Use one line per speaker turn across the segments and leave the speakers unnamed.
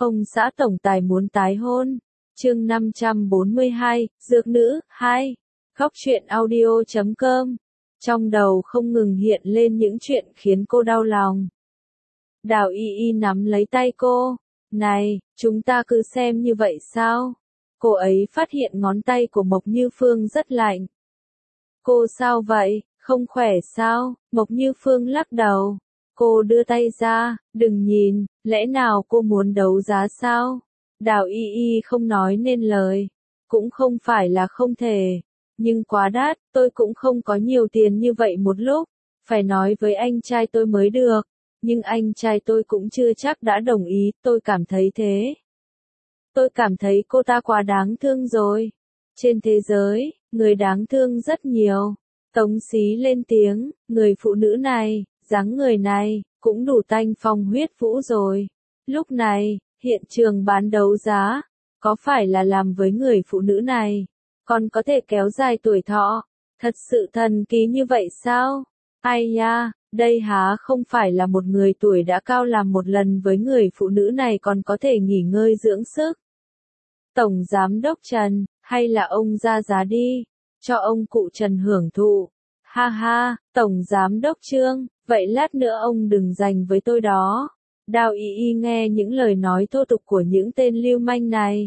Ông xã tổng tài muốn tái hôn. Chương 542, Dược nữ 2. Góc truyện audio.com. Trong đầu không ngừng hiện lên những chuyện khiến cô đau lòng. Đào Y Y nắm lấy tay cô. Này, chúng ta cứ xem như vậy sao? Cô ấy phát hiện ngón tay của Mộc Như Phương rất lạnh. Cô sao vậy, không khỏe sao? Mộc Như Phương lắc đầu. Cô đưa tay ra, đừng nhìn, lẽ nào cô muốn đấu giá sao? Đào Y Y không nói nên lời. Cũng không phải là không thể. Nhưng quá đắt, tôi cũng không có nhiều tiền như vậy một lúc. Phải nói với anh trai tôi mới được. Nhưng anh trai tôi cũng chưa chắc đã đồng ý, tôi cảm thấy thế. Tôi cảm thấy cô ta quá đáng thương rồi. Trên thế giới, người đáng thương rất nhiều. Tống Xí lên tiếng, người phụ nữ này, dáng người này, cũng đủ tanh phong huyết vũ rồi. Lúc này, hiện trường bán đấu giá, có phải là làm với người phụ nữ này, còn có thể kéo dài tuổi thọ? Thật sự thần kỳ như vậy sao? Ai nha, đây há không phải là một người tuổi đã cao làm một lần với người phụ nữ này còn có thể nghỉ ngơi dưỡng sức. Tổng Giám đốc Trần, hay là ông ra giá đi, cho ông cụ Trần hưởng thụ. Ha ha, Tổng Giám đốc Trương, vậy lát nữa ông đừng giành với tôi đó. Đào Y Y nghe những lời nói thô tục của những tên lưu manh này.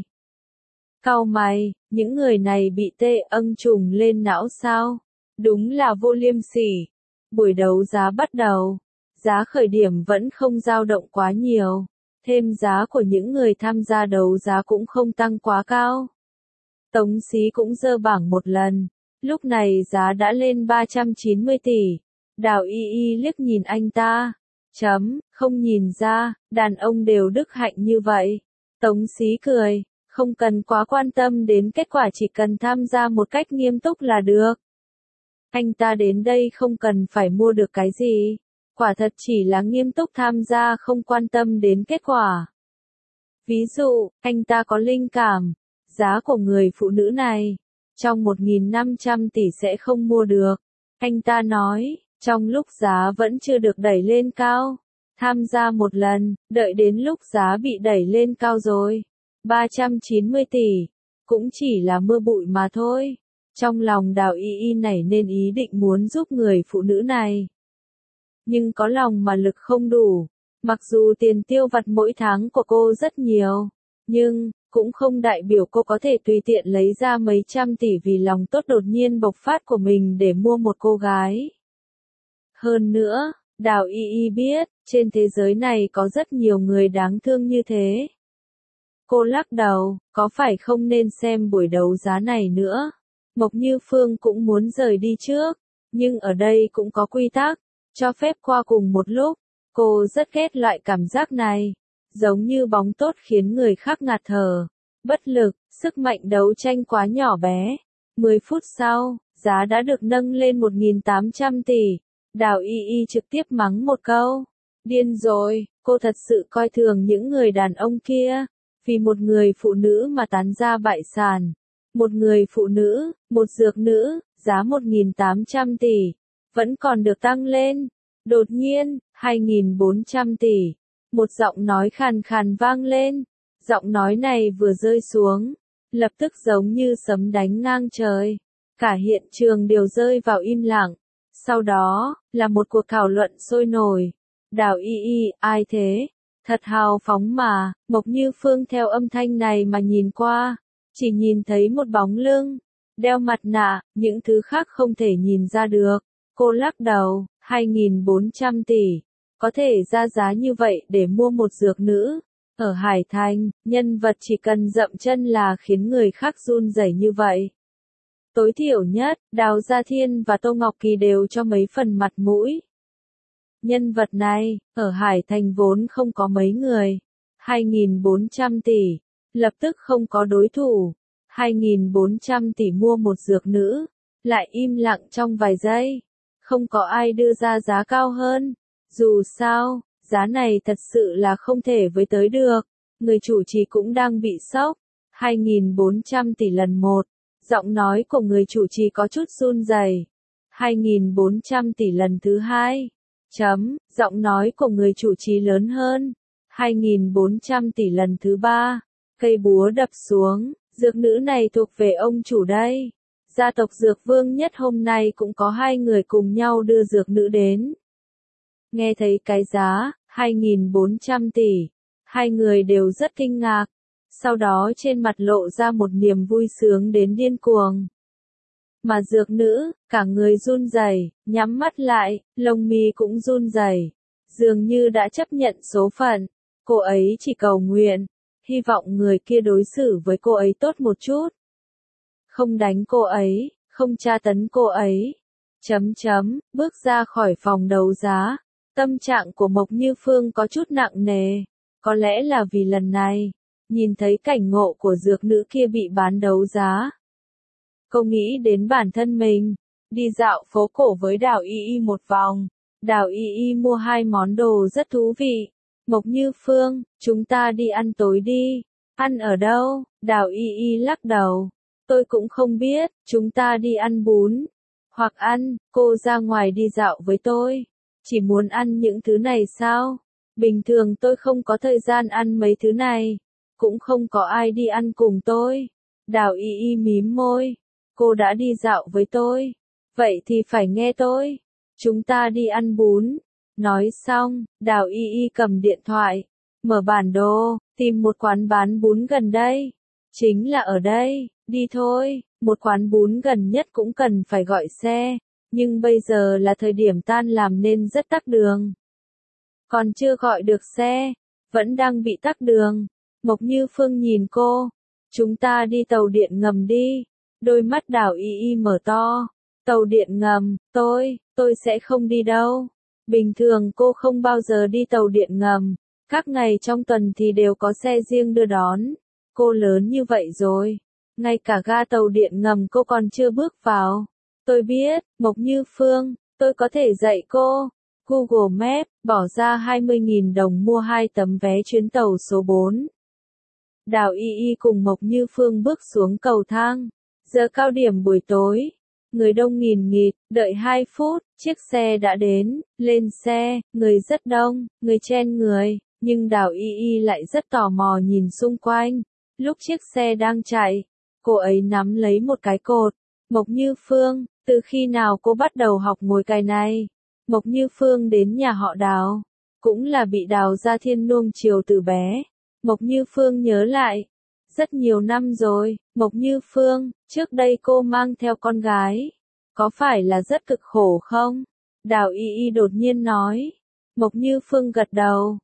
Cau mày, những người này bị tê âng trùng lên não sao? Đúng là vô liêm sỉ. Buổi đấu giá bắt đầu. Giá khởi điểm vẫn không dao động quá nhiều. Thêm giá của những người tham gia đấu giá cũng không tăng quá cao. Tống Xí cũng dơ bảng một lần. Lúc này giá đã lên 390 tỷ. Đào Y Y liếc nhìn anh ta. Không nhìn ra, đàn ông đều đức hạnh như vậy. Tống Xí cười, không cần quá quan tâm đến kết quả, chỉ cần tham gia một cách nghiêm túc là được. Anh ta đến đây không cần phải mua được cái gì. Quả thật chỉ là nghiêm túc tham gia, không quan tâm đến kết quả. Ví dụ, anh ta có linh cảm, giá của người phụ nữ này, trong 1.500 tỷ sẽ không mua được. Anh ta nói, trong lúc giá vẫn chưa được đẩy lên cao, tham gia một lần, đợi đến lúc giá bị đẩy lên cao rồi. 390 tỷ, cũng chỉ là mưa bụi mà thôi. Trong lòng Đào Y Y nảy nên ý định muốn giúp người phụ nữ này. Nhưng có lòng mà lực không đủ. Mặc dù tiền tiêu vặt mỗi tháng của cô rất nhiều, nhưng cũng không đại biểu cô có thể tùy tiện lấy ra mấy trăm tỷ vì lòng tốt đột nhiên bộc phát của mình để mua một cô gái. Hơn nữa, Đào Y Y biết, trên thế giới này có rất nhiều người đáng thương như thế. Cô lắc đầu, có phải không nên xem buổi đấu giá này nữa? Mộc Như Phương cũng muốn rời đi trước, nhưng ở đây cũng có quy tắc, cho phép qua cùng một lúc. Cô rất ghét loại cảm giác này, giống như bóng tốt khiến người khác ngạt thở, bất lực, sức mạnh đấu tranh quá nhỏ bé. 10 phút sau, giá đã được nâng lên 1.800 tỷ. Đào Y Y trực tiếp mắng một câu. Điên rồi, cô thật sự coi thường những người đàn ông kia. Vì một người phụ nữ mà tán ra bại sản. Một người phụ nữ, một dược nữ, giá 1.800 tỷ, vẫn còn được tăng lên. Đột nhiên, 2.400 tỷ. Một giọng nói khàn khàn vang lên. Giọng nói này vừa rơi xuống, lập tức giống như sấm đánh ngang trời. Cả hiện trường đều rơi vào im lặng. Sau đó, là một cuộc thảo luận sôi nổi. Đào Y Y, ai thế? Thật hào phóng mà. Mộc Như Phương theo âm thanh này mà nhìn qua, chỉ nhìn thấy một bóng lưng, đeo mặt nạ, những thứ khác không thể nhìn ra được. Cô lắc đầu, 2.400 tỷ, có thể ra giá như vậy để mua một dược nữ. Ở Hải Thành, nhân vật chỉ cần dậm chân là khiến người khác run rẩy như vậy. Tối thiểu nhất, Đào Gia Thiên và Tô Ngọc Kỳ đều cho mấy phần mặt mũi. Nhân vật này, ở Hải Thành vốn không có mấy người. 2.400 tỷ, lập tức không có đối thủ. 2.400 tỷ mua một dược nữ, lại im lặng trong vài giây. Không có ai đưa ra giá cao hơn. Dù sao, giá này thật sự là không thể với tới được. Người chủ trì cũng đang bị sốc. 2.400 tỷ lần một. Giọng nói của người chủ trì có chút run rẩy. 2.400 tỷ lần thứ hai. Giọng nói của người chủ trì lớn hơn. 2.400 tỷ lần thứ 3. Cây búa đập xuống, dược nữ này thuộc về ông chủ đây. Gia tộc Dược Vương Nhất hôm nay cũng có 2 người cùng nhau đưa dược nữ đến. Nghe thấy cái giá, 2.400 tỷ. 2 người đều rất kinh ngạc. Sau đó trên mặt lộ ra một niềm vui sướng đến điên cuồng. Mà dược nữ, cả người run rẩy, nhắm mắt lại, lông mi cũng run rẩy. Dường như đã chấp nhận số phận. Cô ấy chỉ cầu nguyện, hy vọng người kia đối xử với cô ấy tốt một chút. Không đánh cô ấy, không tra tấn cô ấy. Bước ra khỏi phòng đấu giá. Tâm trạng của Mộc Như Phương có chút nặng nề. Có lẽ là vì lần này, nhìn thấy cảnh ngộ của dược nữ kia bị bán đấu giá. Cô nghĩ đến bản thân mình, đi dạo phố cổ với Đào Y Y một vòng. Đào Y Y mua 2 món đồ rất thú vị. Mộc Như Phương, chúng ta đi ăn tối đi. Ăn ở đâu? Đào Y Y lắc đầu. Tôi cũng không biết, chúng ta đi ăn bún. Hoặc ăn, cô ra ngoài đi dạo với tôi. Chỉ muốn ăn những thứ này sao? Bình thường tôi không có thời gian ăn mấy thứ này. Cũng không có ai đi ăn cùng tôi. Đào Y Y mím môi. Cô đã đi dạo với tôi. Vậy thì phải nghe tôi. Chúng ta đi ăn bún. Nói xong, Đào Y Y cầm điện thoại. Mở bản đồ, tìm một quán bán bún gần đây. Chính là ở đây, đi thôi. Một quán bún gần nhất cũng cần phải gọi xe. Nhưng bây giờ là thời điểm tan làm nên rất tắc đường. Còn chưa gọi được xe, vẫn đang bị tắc đường. Mộc Như Phương nhìn cô. Chúng ta đi tàu điện ngầm đi. Đôi mắt Đào Y Y mở to. Tàu điện ngầm, tôi sẽ không đi đâu. Bình thường cô không bao giờ đi tàu điện ngầm. Các ngày trong tuần thì đều có xe riêng đưa đón. Cô lớn như vậy rồi. Ngay cả ga tàu điện ngầm cô còn chưa bước vào. Tôi biết, Mộc Như Phương, tôi có thể dạy cô. Google Maps, bỏ ra 20.000 đồng mua 2 tấm vé chuyến tàu số 4. Đào Y Y cùng Mộc Như Phương bước xuống cầu thang. Giờ cao điểm buổi tối. Người đông nghìn nghịt, đợi 2 phút, chiếc xe đã đến, lên xe, người rất đông, người chen người, nhưng Đào Y Y lại rất tò mò nhìn xung quanh. Lúc chiếc xe đang chạy, cô ấy nắm lấy một cái cột. Mộc Như Phương, từ khi nào cô bắt đầu học ngồi cái này? Mộc Như Phương đến nhà họ Đào, cũng là bị Đào Gia Thiên nuông chiều từ bé. Mộc Như Phương nhớ lại. Rất nhiều năm rồi, Mộc Như Phương, trước đây cô mang theo con gái. Có phải là rất cực khổ không? Đào Y Y đột nhiên nói. Mộc Như Phương gật đầu.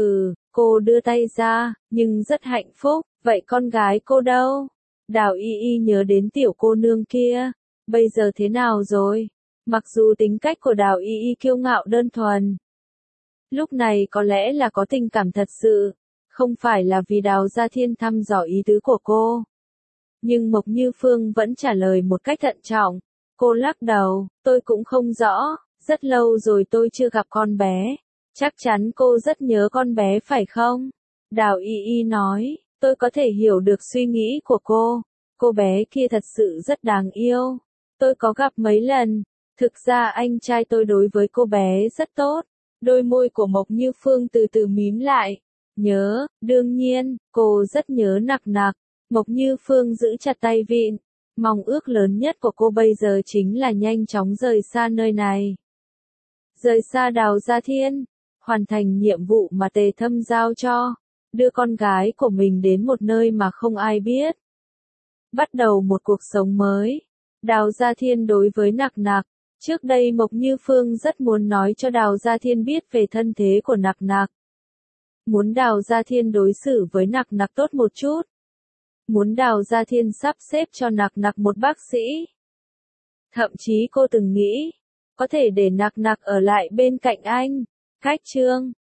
Cô đưa tay ra, nhưng rất hạnh phúc. Vậy con gái cô đâu? Đào Y Y nhớ đến tiểu cô nương kia. Bây giờ thế nào rồi? Mặc dù tính cách của Đào Y Y kiêu ngạo đơn thuần. Lúc này có lẽ là có tình cảm thật sự. Không phải là vì Đào Gia Thiên thăm dò ý tứ của cô. Nhưng Mộc Như Phương vẫn trả lời một cách thận trọng. Cô lắc đầu, tôi cũng không rõ, rất lâu rồi tôi chưa gặp con bé. Chắc chắn cô rất nhớ con bé phải không? Đào Y Y nói, tôi có thể hiểu được suy nghĩ của cô. Cô bé kia thật sự rất đáng yêu. Tôi có gặp mấy lần. Thực ra anh trai tôi đối với cô bé rất tốt. Đôi môi của Mộc Như Phương từ từ mím lại. Nhớ, đương nhiên, cô rất nhớ Nặc Nặc. Mộc Như Phương giữ chặt tay vịn. Mong ước lớn nhất của cô bây giờ chính là nhanh chóng rời xa nơi này. Rời xa Đào Gia Thiên. Hoàn thành nhiệm vụ mà Tề Thâm giao cho. Đưa con gái của mình đến một nơi mà không ai biết. Bắt đầu một cuộc sống mới. Đào Gia Thiên đối với Nặc Nặc. Trước đây Mộc Như Phương rất muốn nói cho Đào Gia Thiên biết về thân thế của Nặc Nặc. Muốn Đào Gia Thiên đối xử với Nặc Nặc tốt một chút. Muốn Đào Gia Thiên sắp xếp cho Nặc Nặc một bác sĩ. Thậm chí cô từng nghĩ, có thể để Nặc Nặc ở lại bên cạnh anh. Cách chương